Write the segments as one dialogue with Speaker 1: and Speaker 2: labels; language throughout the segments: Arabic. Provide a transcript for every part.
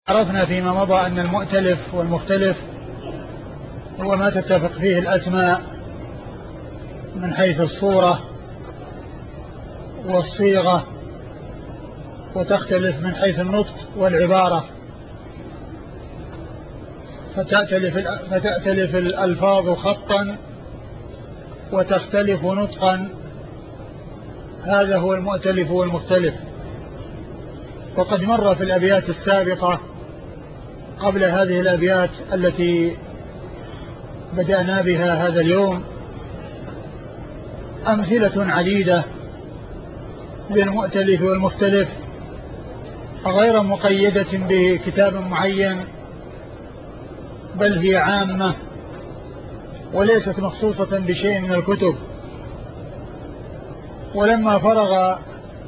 Speaker 1: عرفنا فيما مضى أن المؤتلف والمختلف هو ما تتفق فيه الأسماء من حيث الصورة والصيغة، وتختلف من حيث النطق والعبارة، فتأتلف الألفاظ خطا وتختلف نطقا. هذا هو المؤتلف والمختلف. وقد مر في الأبيات السابقة قبل هذه الأبيات التي بدأنا بها هذا اليوم أمثلة عديدة للمؤتلف والمختلف، غير مقيدة بكتاب معين، بل هي عامة وليست مخصوصة بشيء من الكتب. ولما فرغ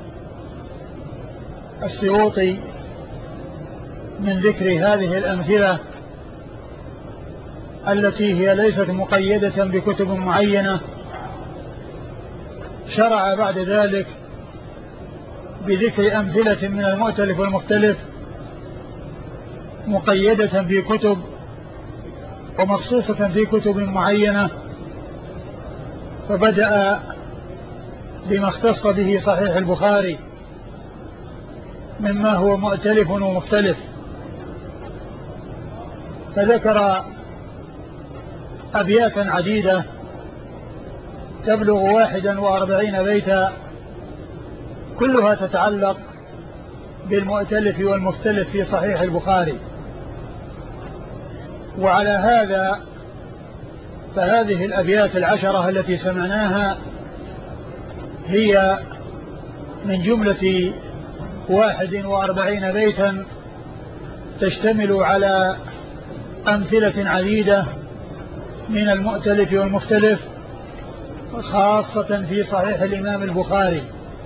Speaker 1: السيوطي من ذكر هذه الأمثلة التي هي ليست مقيدة بكتب معينة، شرع بعد ذلك بذكر أمثلة من المؤتلف والمختلف مقيدة في كتب ومخصوصة في كتب معينة. فبدأ بما اختص به صحيح البخاري مما هو مؤتلف ومختلف، فذكر أبياتا عديدة تبلغ 41 بيتا، كلها تتعلق بالمؤتلف والمختلف في صحيح البخاري. وعلى هذا فهذه الأبيات العشرة التي سمعناها هي من جملة 41 بيتا تشتمل على أمثلة عديدة من المؤتلف والمختلف، خاصة في صحيح الإمام البخاري.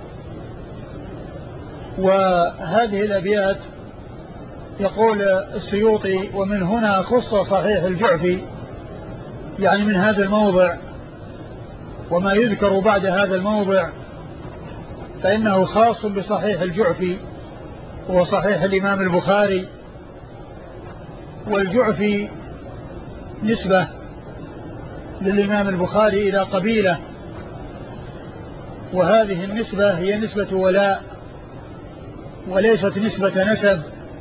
Speaker 1: وهذه الأبيات يقول السيوطي: ومن هنا خص صحيح الجعفي، يعني من هذا الموضع، وما يذكر بعد هذا الموضع فإنه خاص بصحيح الجعفي وصحيح الإمام البخاري. والجعفي نسبة للإمام البخاري إلى قبيلة، وهذه النسبة هي نسبة ولاء وليست نسبة نسب،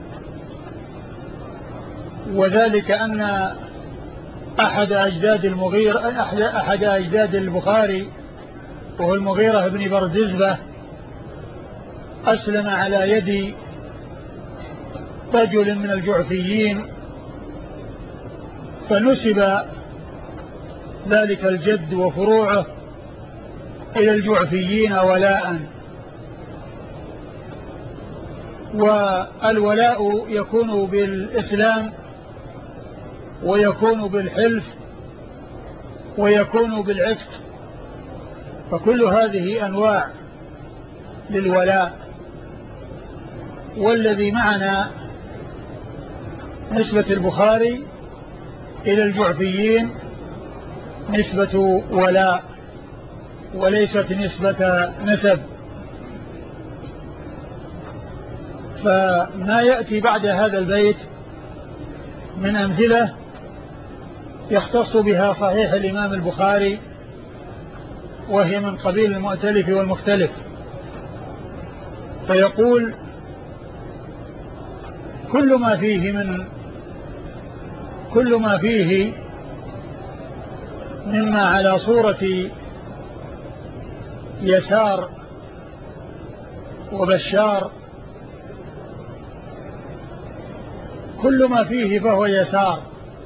Speaker 1: وذلك أن أحد أجداد البخاري وهو المغيرة بن بردزبة أسلم على يد رجل من الجعفيين، فنسب ذلك الجد وفروعه إلى الجعفيين ولاء. والولاء يكون بالإسلام ويكون بالحلف ويكون بالعتق، فكل هذه أنواع للولاء. والذي معنا نسبة البخاري إلى الجعفيين نسبة ولاء وليست نسبة نسب. فما يأتي بعد هذا البيت من أمثلة يختص بها صحيح الإمام البخاري، وهي من قبيل المؤتلف والمختلف. فيقول: كل ما فيه مما على صورة يسار وبشار، كل ما فيه فهو يسار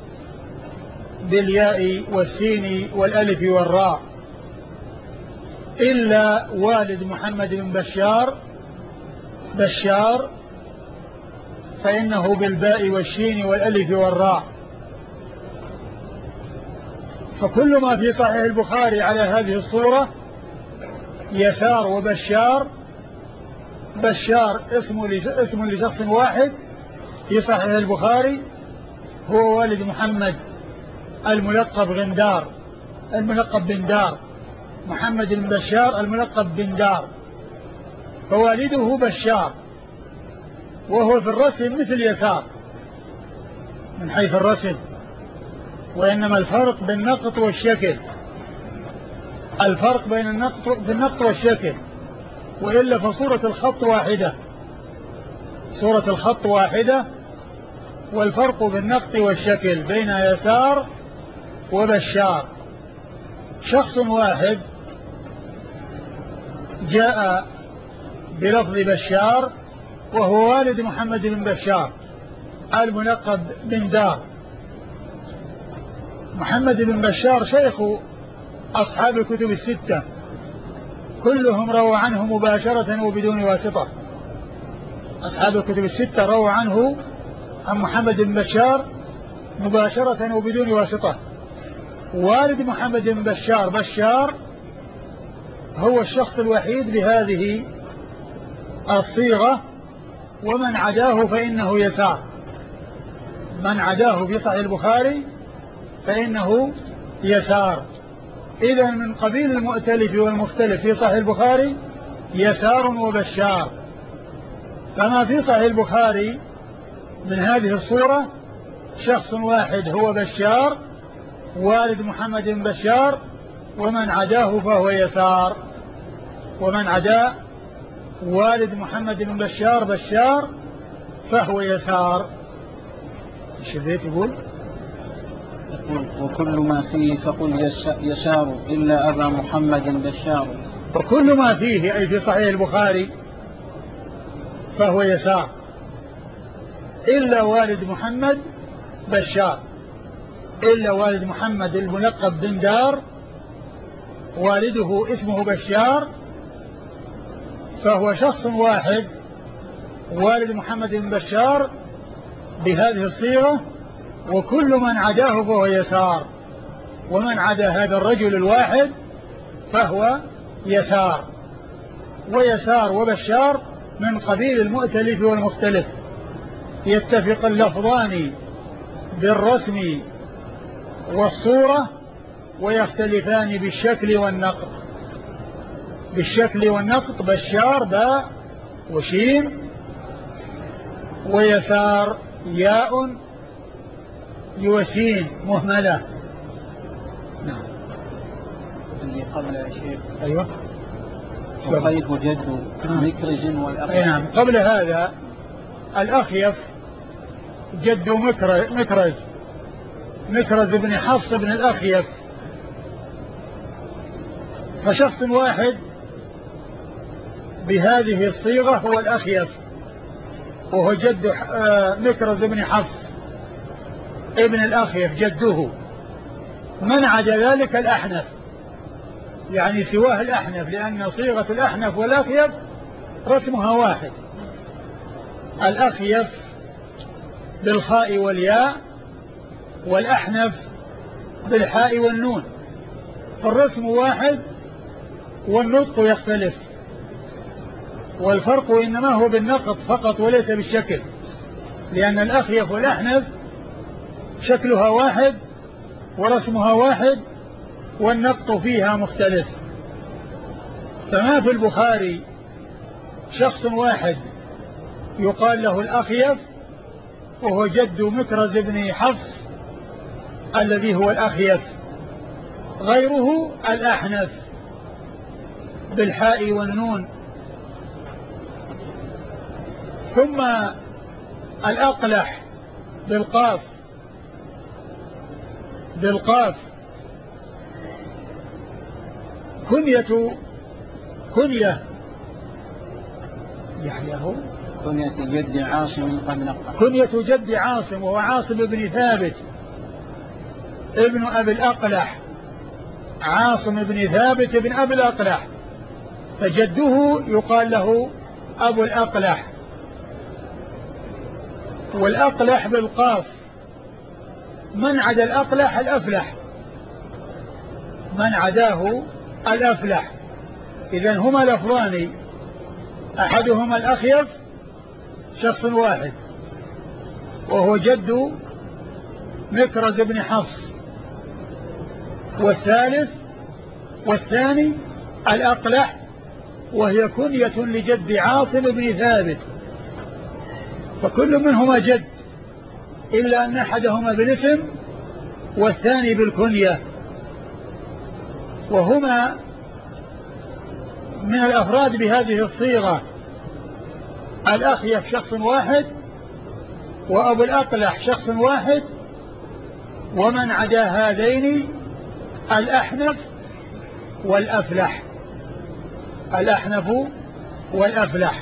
Speaker 1: بالياء والسين والألف والراء، إلا والد محمد بن بشار فإنه بالباء والشين والألف والراء. فكل ما في صحيح البخاري على هذه الصورة يسار وبشار. بشار اسم لشخص واحد في صحيح البخاري، هو والد محمد الملقب بن دار، محمد بن بشار الملقب بن دار، فوالده بشار، وهو في الرسم مثل يسار، من حيث الرسم، وإنما الفرق بالنقط والشكل، الفرق بين النقط والشكل، وإلا فصورة الخط واحدة، صورة الخط واحدة، والفرق بالنقط والشكل بين يسار وبشار. شخص واحد جاء بلفظ بشار وهو والد محمد بن بشار الملقب بن دار. محمد بن بشار شيخ أصحاب الكتب الستة، كلهم رووا عنه مباشرة وبدون واسطة. أصحاب الكتب الستة رووا عنه عن محمد بن بشار مباشرة وبدون واسطة. والد محمد بن بشار بشار هو الشخص الوحيد بهذه الصيغة، ومن عداه فإنه يسار. من عداه في صحيح البخاري فإنه يسار. إذا من قبيل المؤتلف والمختلف في صحيح البخاري يسار وبشار. كما في صحيح البخاري من هذه الصورة شخص واحد هو بشار والد محمد بن بشار، ومن عداه فهو يسار. ومن عدا والد محمد بن بشار بشار فهو يسار. ايش البيت يقول؟
Speaker 2: وكل ما فيه فقل يسار إلا أبا محمد بشار.
Speaker 1: وكل ما فيه أي في صحيح البخاري فهو يسار إلا والد محمد بشار، إلا والد محمد الملقب بن دار، والده اسمه بشار، فهو شخص واحد والد محمد بن بشار بهذه الصيغة، وكل من عداه فهو يسار. ومن عدا هذا الرجل الواحد فهو يسار. ويسار وبشار من قبيل المؤتلف والمختلف، يتفق اللفظان بالرسم والصورة ويختلفان بالشكل والنقط. بالشكل والنقط بشار باء وشين، ويسار ياء يوسين مهملة. نعم.
Speaker 2: اللي قبل يا شيخ.
Speaker 1: أيوة.
Speaker 2: وخيف جد مكرز والأخيف.
Speaker 1: أي نعم. قبل هذا الأخيف جد مكرز بن حفص بن الأخيف. فشخص واحد بهذه الصيغة هو الأخيف، وهو جد مكرز بن حفص ابن الأخيف جده. من عدا ذلك الأحنف، يعني سواه الأحنف، لأن صيغة الأحنف والأخيف رسمها واحد. الأخيف بالخاء والياء، والأحنف بالحاء والنون، فالرسم واحد والنطق يختلف، والفرق إنما هو بالنقط فقط وليس بالشكل، لأن الأخيف والأحنف شكلها واحد ورسمها واحد والنقط فيها مختلف. فما في البخاري شخص واحد يقال له الأخيف وهو جد مكرز بن حفص الذي هو الأخيف، غيره الأحنف بالحاء والنون. ثم الأقلح بالقاف كنية يحيى هو
Speaker 2: كنية جد عاصم قد نقع.
Speaker 1: كنية جد عاصم، وهو عاصم بن ثابت ابن أبي الأقلح، عاصم بن ثابت ابن أبي الأقلح، فجده يقال له أبو الأقلح. والأقلح بالقاف، من عدا الأقلح الأفلح، من عداه الأفلح. إذن هما لفظان، أحدهما الأخيف شخص واحد وهو جد مكرز بن حفص، والثاني الأقلح، وهي كنية لجد عاصم بن ثابت، فكل منهما جد إلا أن أحدهما بالاسم والثاني بالكنية، وهما من الأفراد بهذه الصيغة الأخيف شخص واحد، وأبو الأقلح شخص واحد، ومن عدا هذين الأحنف والأفلح. الأحنف والأفلح.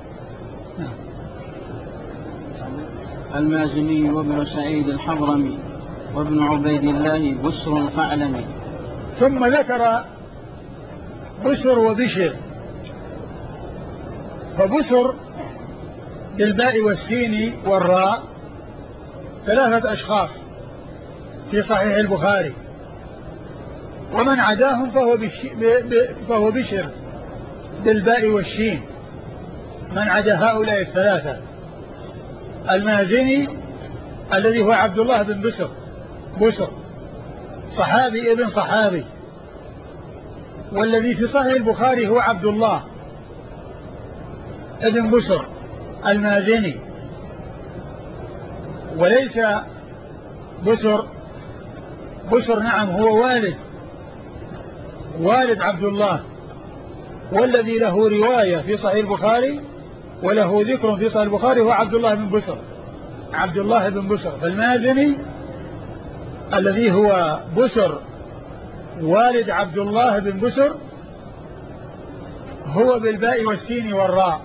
Speaker 2: المازني وابن سعيد الحضرمي وابن عبيد الله بسر الفعلمي.
Speaker 1: ثم ذكر بسر وبشر. فبسر بالباء والسين والراء 3 أشخاص في صحيح البخاري، ومن عداهم فهو بشر بالباء والشين، من عدا هؤلاء 3. المازني الذي هو عبد الله بن بسر صحابي ابن صحابي، والذي في صحيح البخاري هو عبد الله ابن بسر المازني، وليس بسر نعم هو والد عبد الله، والذي له رواية في صحيح البخاري وله ذكر في صحيح البخاري هو عبد الله بن بسر. فالمازني الذي هو بسر والد عبد الله بن بسر هو بالباء والسين والراء.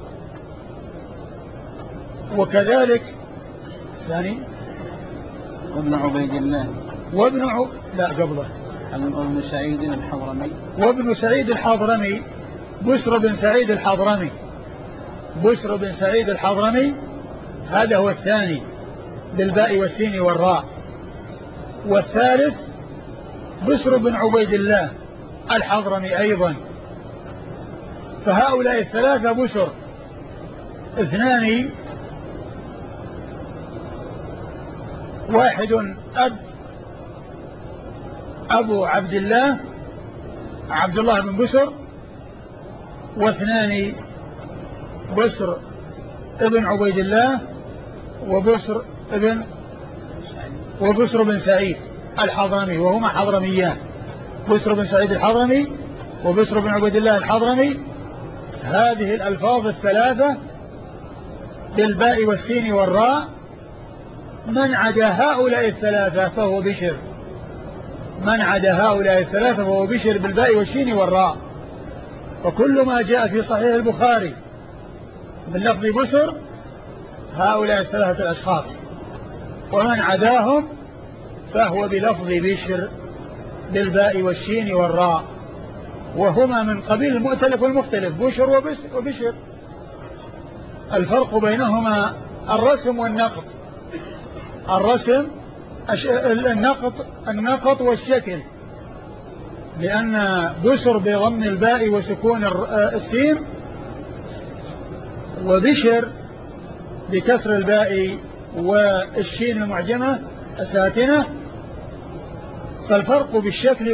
Speaker 1: وكذلك ثاني
Speaker 2: وابن عبيد الله
Speaker 1: لا قبله
Speaker 2: وابن سعيد الحضرمي
Speaker 1: وابن سعيد الحضرمي بسر بن سعيد الحضرمي هذا هو الثاني بالباء والسين والراء. والثالث بسر بن عبيد الله الحضرمي أيضا. فهؤلاء 3 بسر، 2 واحد أبو عبد الله بن بسر، و2 بسر ابن عبيد الله وبسر بن سعيد الحضرمي، وهما حضرميان، بسر بن سعيد الحضرمي وبسر بن عبيد الله الحضرمي. هذه الألفاظ 3 بالباء والسين والراء، من عدا هؤلاء 3 فهو بشر بالباء والسين والراء. وكل ما جاء في صحيح البخاري من لفظ بسر هؤلاء 3 أشخاص، ومن عداهم فهو بلفظ بشر بالباء والشين والراء، وهما من قبيل المؤتلف والمختلف، بشر وبشر. الفرق بينهما الرسم والنقط. الرسم النقط والشكل، لأن بشر بضم الباء وسكون السين، وبشر بكسر الباء والشين المعجمة الساكنة. فالفرق بالشكل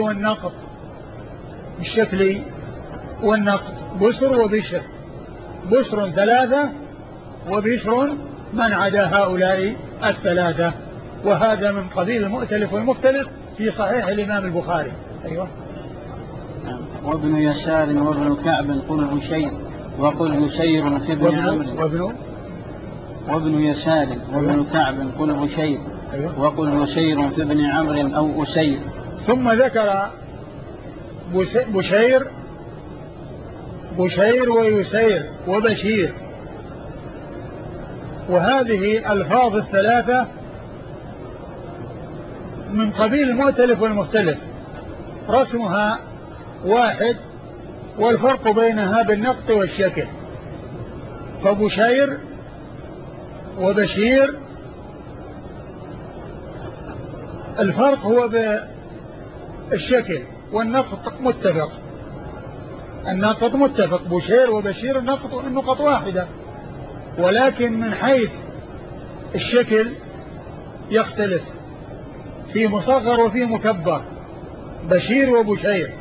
Speaker 1: والنقط بسر وبشر، بسر 3 وبشر من عدا هؤلاء 3. وهذا من قبيل المؤتلف والمختلف في صحيح الإمام البخاري. أيوة.
Speaker 2: وابن يسار وابن كعب قل بشير وقل بشير في ابن عمرو. وابن يسار وابن كعب قل بشير وقل بشير في ابن عمرو أو أسير.
Speaker 1: ثم ذكر بشير ويسير وبشير، وهذه الألفاظ 3 من قبيل المؤتلف والمختلف، رسمها واحد والفرق بينها بالنقط والشكل. فبشير وبشير الفرق هو بالشكل، والنقط متفق. بشير وبشير النقط واحدة، ولكن من حيث الشكل يختلف، في مصغر وفي مكبر، بشير وبشير.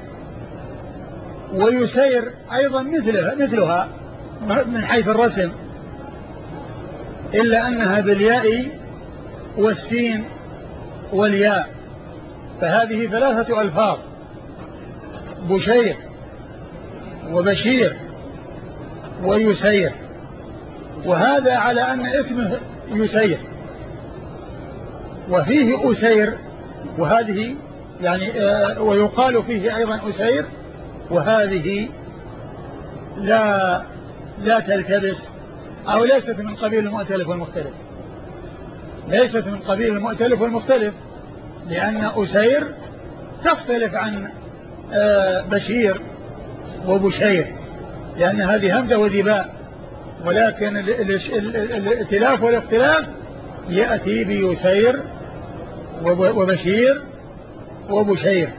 Speaker 1: ويسير أيضا مثلها من حيث الرسم، إلا أنها بالياء والسين والياء، فهذه ثلاثة ألفاظ: بشير وبشير ويسير. وهذا على أن اسمه يسير، وفيه أسير، وهذه يعني ويقال فيه أيضا أسير، وهذه لا تلتبس، أو ليست من قبيل المؤتلف والمختلف، ليست من قبيل المؤتلف والمختلف، لأن أسير تختلف عن بشير وبشير، لأن هذه همزة وذباء، ولكن الائتلاف والاختلاف يأتي بيسير وبشير وبشير.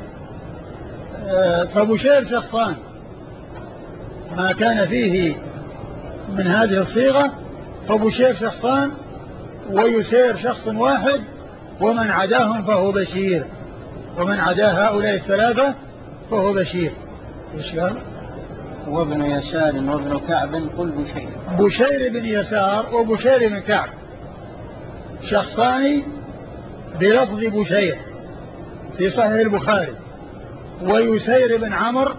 Speaker 1: فبشير شخصان ما كان فيه من هذه الصيغة، فبشير شخصان، ويسير شخص واحد، ومن عداهم فهو بشير، ومن عدا هؤلاء الثلاثة فهو بشير. إيش قال؟
Speaker 2: وابن يسار وابن كعب قل بشير.
Speaker 1: بشير بن يسار وبشير بن كعب شخصان بلفظ بشير في صحيح البخاري، ويسير بن عمرو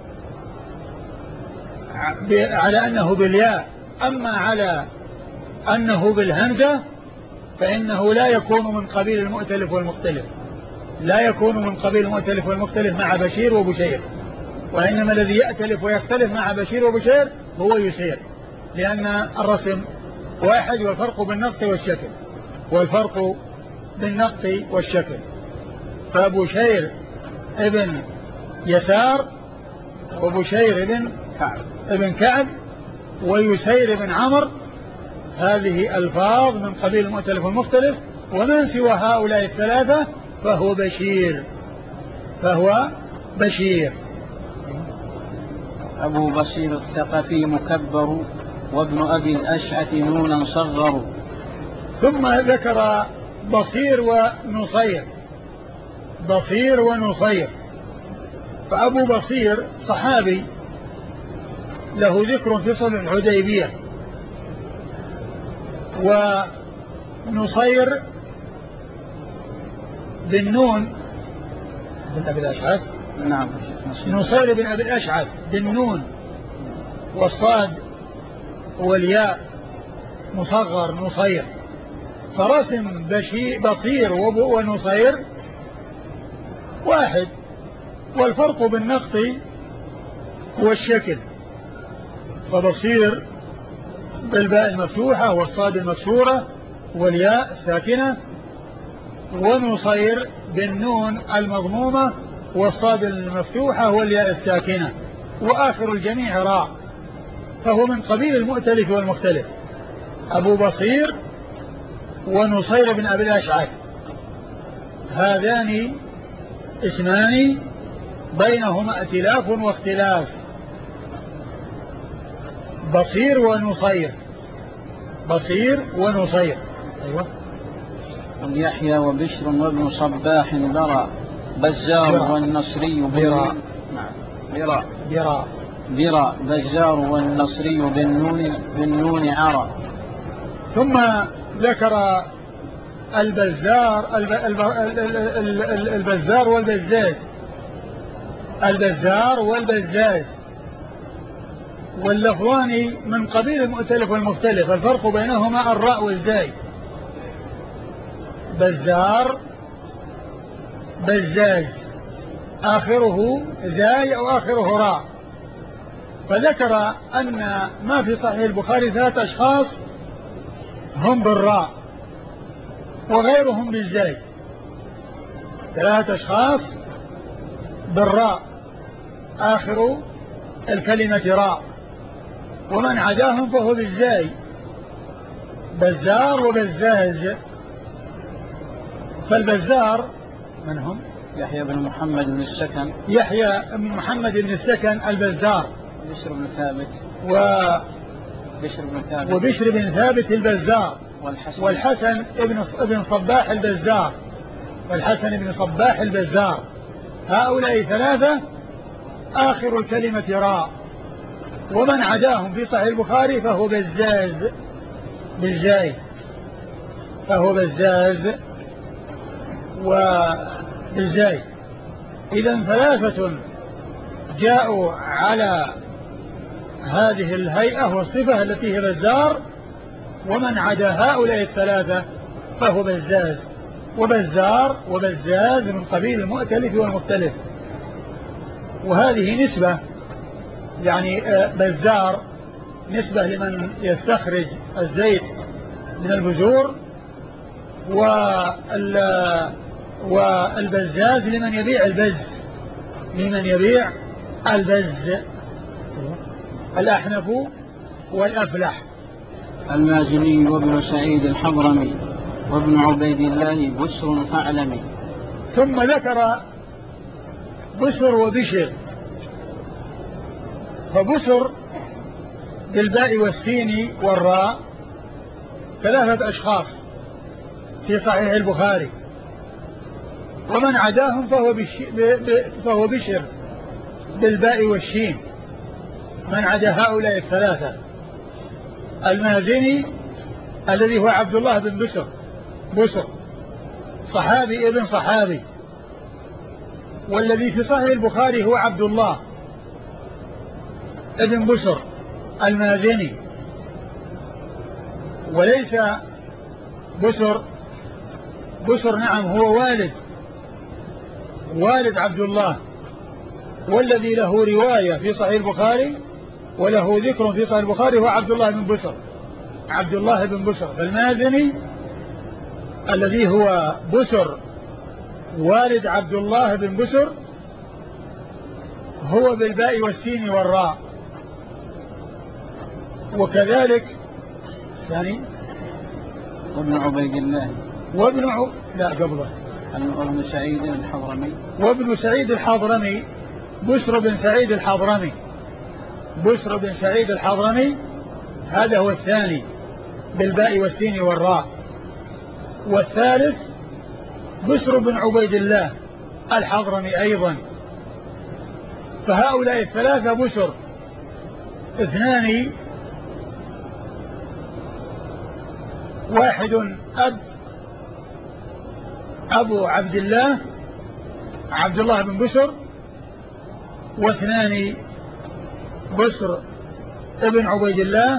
Speaker 1: على أنه بالياء، أما على أنه بالهمزة فإنه لا يكون من قبيل المؤتلف والمختلف، لا يكون من قبيل المؤتلف والمختلف مع بشير وبشير، وإنما الذي يأتلف ويختلف مع بشير وبشير هو يسير، لأن الرسم واحد، والفرق بالنقط والشكل، والفرق بالنقط والشكل. فبشير ابن يسار وبشير ابن كعب ويسير بن عمرو، هذه ألفاظ من قبيل المؤتلف والمختلف، ومن سوى هؤلاء الثلاثة فهو بشير.
Speaker 2: أبو بصير الثقفي مكبر، وابن أبي الأشعث نونا صغر.
Speaker 1: ثم ذكر بصير ونصير. فأبو بصير صحابي له ذكر في صلح الحديبية، ونصير بالنون بن أبي الأشعث،
Speaker 2: نعم،
Speaker 1: نصير بن أبي الأشعث بالنون والصاد والياء مصغر نصير. فرسم بصير ونصير واحد، والفرق بالنقط والشكل، فبصير بالباء المفتوحة والصاد المكسورة والياء الساكنة، ونصير بالنون المضمومة والصاد المفتوحة والياء الساكنة، وآخر الجميع راء، فهو من قبيل المؤتلف والمختلف. أبو بصير ونصير بن أبي الأشعث، هذان اسمان بينهما ائتلاف واختلاف. بصير ونصير. أيوة.
Speaker 2: يحيى وبشر وابن صباح برا، بزار والنصري برا بزار والنصري بالنون عرى.
Speaker 1: ثم ذكر البزار والبزاز، واللفظان من قبيل المؤتلف والمختلف، الفرق بينهما الراء والزاي. بزار بزاز آخره زاي أو آخره راء. فذكر أن ما في صحيح البخاري 3 أشخاص هم بالراء وغيرهم بالزاي، 3 أشخاص بالراء آخر الكلمة راء، ومن عداهم فهو بالزاي، بزار وبزاز. فالبزار من هم؟
Speaker 2: يحيى بن محمد بن السكن،
Speaker 1: يحيى بن محمد بن السكن البزار، وبشر بن ثابت البزار، والحسن بن صباح البزار، هؤلاء 3 آخر الكلمة راء، ومن عداهم في صحيح البخاري فهو بزاز بالزاي. فهو بزاز وبزاي. إذن ثلاثة جاءوا على هذه الهيئة والصفة التي هي بزار، ومن عدا هؤلاء الثلاثة فهو بزاز وبزار وبزاز من قبيل المؤتلف والمختلف. وهذه نسبة، يعني بزار نسبة لمن يستخرج الزيت من البذور، والبزاز لمن يبيع البز، الأحنف والأفلح.
Speaker 2: المازني وابن سعيد الحضرمي وابن عبيد الله بسر فاعلمي.
Speaker 1: ثم ذكر بسر وبشر. فبسر بالباء والسين والراء ثلاثة أشخاص في صحيح البخاري، ومن عداهم فهو بشر بالباء والشين، من عدا هؤلاء الثلاثة. المازني الذي هو عبد الله بن بسر صحابي ابن صحابي، والذي في صحيح البخاري هو عبد الله ابن بسر المازني، وليس بسر نعم هو والد عبد الله، والذي له رواية في صحيح البخاري وله ذكر في صحيح البخاري هو عبد الله بن بسر. فالمازني الذي هو بسر والد عبد الله بن بسر هو بالباء والسين والراء. وكذلك ثاني
Speaker 2: وابن عبيد الله
Speaker 1: لا قبله
Speaker 2: وابن سعيد الحضرمي
Speaker 1: بسر بن سعيد الحضرمي هذا هو الثاني بالباء والسين والراء. والثالث بسر بن عبيد الله الحضرمي أيضا. فهؤلاء الثلاثة بسر، اثنان واحد أبو عبد الله بن بسر، واثنان بسر ابن عبيد الله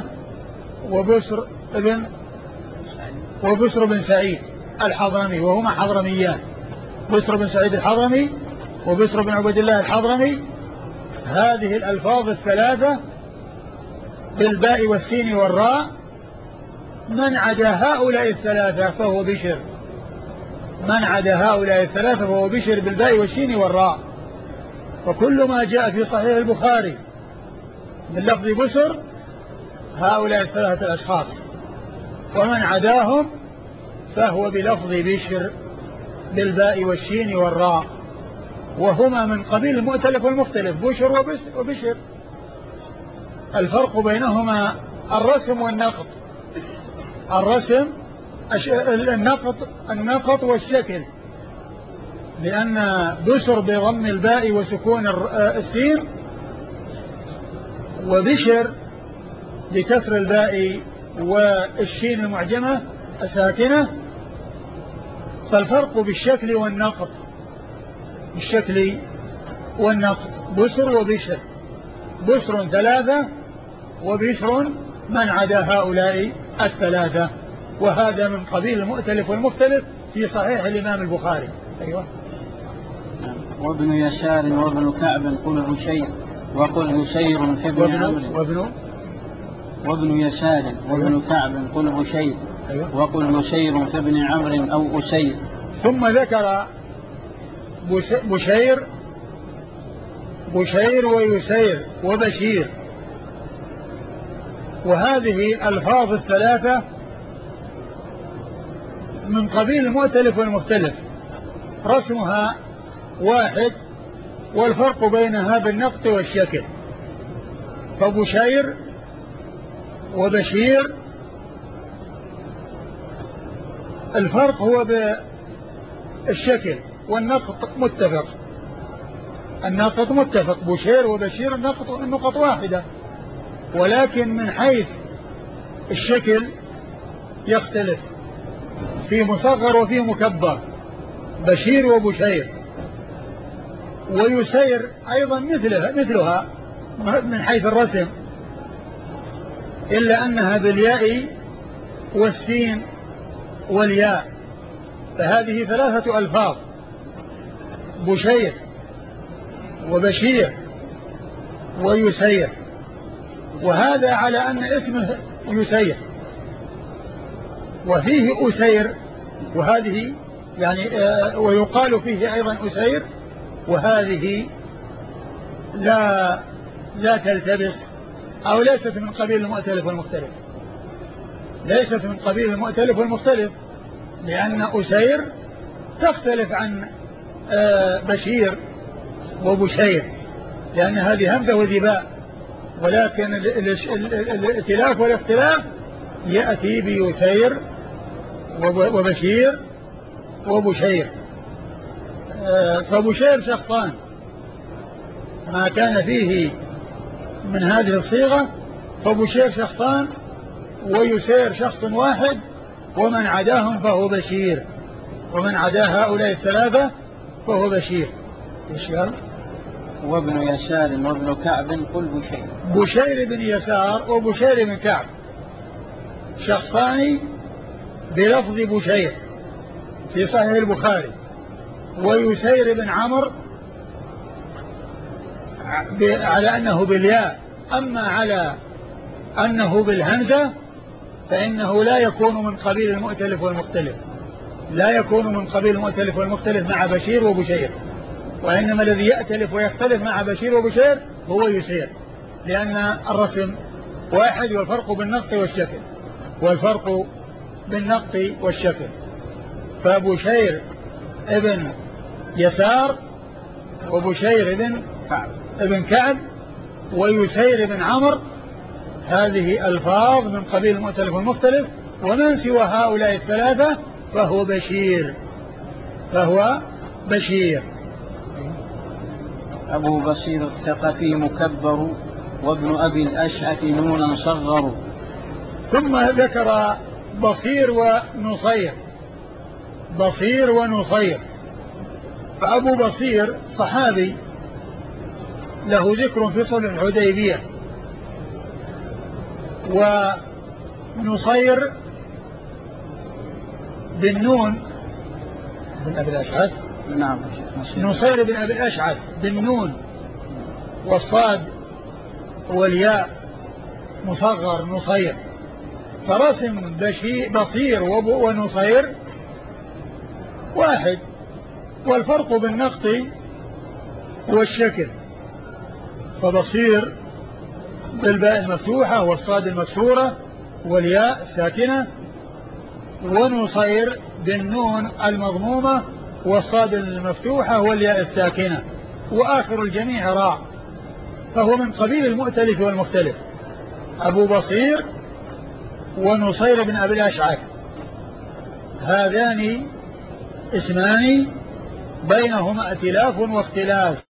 Speaker 1: وبسر بن سعيد الحضرمي، وهما حضرميان، بسر بن سعيد الحضرمي وبسر بن عبيد الله الحضرمي. هذه الألفاظ الثلاثة بالباء والسين والراء، من عدا هؤلاء الثلاثة فهو بشر بالباء والسين والراء. وكل ما جاء في صحيح البخاري من لفظ بسر هؤلاء الثلاثة الأشخاص، ومن عداهم فهو بلفظ بشر بالباء والشين والراء، وهما من قبيل المؤتلف والمختلف، بشر وبشر. الفرق بينهما الرسم والنقط، النقط والشكل، لأن بشر بضم الباء وسكون السين، وبشر بكسر الباء والشين المعجمة الساكنة. فالفرق بالشكل والنقط بسر وبشر، بسر ثلاثة وبشر من عدا هؤلاء الثلاثة. وهذا من قبيل المؤتلف والمختلف في صحيح الإمام البخاري. أيوة.
Speaker 2: وابن يسار وابن كعب قل بشير وقل بشير في ابن عمرو. وابن يسار وابن كعب قل بشير وقل بشير في ابن عمرو أو أسير.
Speaker 1: ثم ذكر بشير ويسير وبشير. وهذه الألفاظ الثلاثة من قبيل المؤتلف والمختلف، رسمها واحد والفرق بينها بالنقط والشكل. فبشير وبشير الفرق هو بالشكل، والنقط متفق، بشير وبشير النقط واحدة، ولكن من حيث الشكل يختلف. في مصغر وفي مكبر، بشير وبشير. ويسير أيضا مثلها من حيث الرسم، إلا أنها بالياء والسين والياء، فهذه 3 ألفاظ: بشير وبشير ويسير. وهذا على أن اسمه يسير، وفيه أسير، وهذه يعني ويقال فيه أيضا أسير، وهذه لا تلتبس، أو ليست من قبيل المؤتلف والمختلف، ليست من قبيل المؤتلف والمختلف، لأن أسير تختلف عن بشير وبشير، لأن هذه همزة وذباء، ولكن الائتلاف والاختلاف يأتي بيسير وبشير وبشير. فبشير شخصان ما كان فيه من هذه الصيغة، فبشير شخصان، ويسير شخص واحد، ومن عداهم فهو بشير، ومن عدا هؤلاء 3 فهو بشير. إيش قال؟
Speaker 2: وابن يسار وابن كعب قل بشير.
Speaker 1: بشير بن يسار وبشير بن كعب شخصان بلفظ بشير في صحيح البخاري. ويسير بن عمرو على أنه بالياء، أما على أنه بالهمزة فإنه لا يكون من قبيل المؤتلف والمختلف، لا يكون من قبيل المؤتلف والمختلف مع بشير وبشير، وإنما الذي يأتلف ويختلف مع بشير وبشير هو يسير، لأن الرسم واحد، والفرق بالنقط والشكل، والفرق بالنقط والشكل. فبشير ابن يسار وبشير ابن كعب ويسير بن عمرو، هذه ألفاظ من قبيل المؤتلف والمختلف، ومن سوى هؤلاء 3 فهو بشير.
Speaker 2: أبو بصير الثقفي مكبر، وابن أبي الأشعث نونا صغر.
Speaker 1: ثم ذكر بصير ونصير. فأبو بصير صحابي له ذكر في صلح الحديبية، ونصير بالنون بن أبي الأشعث.
Speaker 2: نعم.
Speaker 1: نصير بن أبي الأشعث بالنون والصاد والياء مصغر نصير. فرسم بصير ونصير واحد، والفرق بالنقط والشكل. فبصير بالباء المفتوحة والصاد المكسورة والياء الساكنة، ونصير بالنون المضمومة والصاد المفتوحة والياء الساكنة، وآخر الجميع راء، فهو من قبيل المؤتلف والمختلف. أبو بصير ونصير بن أبي الأشعث، هذان اسمان بينهما ائتلاف واختلاف.